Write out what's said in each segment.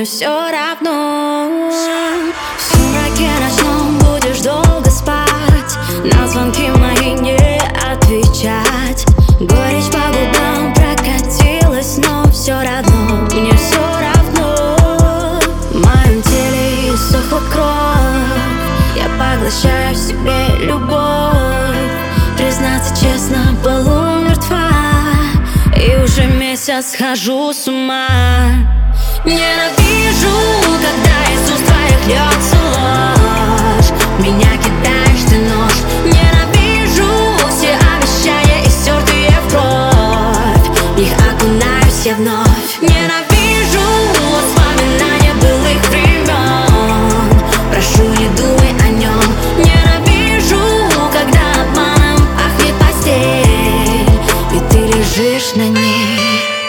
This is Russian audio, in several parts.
все равно. В сумраке ночном будешь долго спать, на звонки мои не отвечать. Горечь по губам прокатилась, но все равно, мне все равно. В моем теле иссохла кровь, я поглощаю в себе любовь. Признаться честно, полу мертва, и уже месяц схожу с ума. Ненавижу, когда из уст твоих льется ложь. Меня кидаешь ты нож. Ненавижу все обещания и стертые в кровь. В них окунаюсь я вновь. Ненавижу воспоминания былых времен. Прошу, не думай о нем. Ненавижу, когда обманом пахнет постель, и ты лежишь на ней.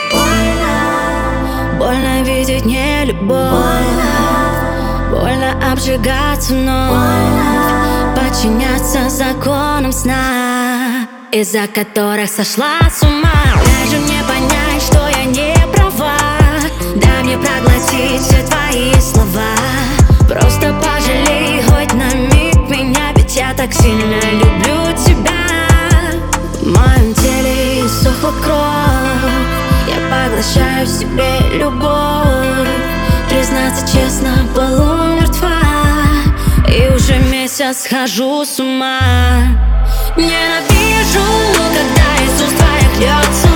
Больно видеть не любовь, больно обжигаться вновь, подчиняться законам сна, из-за которых сошла с ума. Дай же мне понять, что я не права, дай мне проглотить все твои слова. Просто пожалей хоть на миг меня, ведь я так сильно люблю тебя. В моем теле иссохла кровь, я поглощаю в себе любовь. Признаться честно, полу мертва, и уже месяц схожу с ума. Ненавижу, когда из уст твоих льется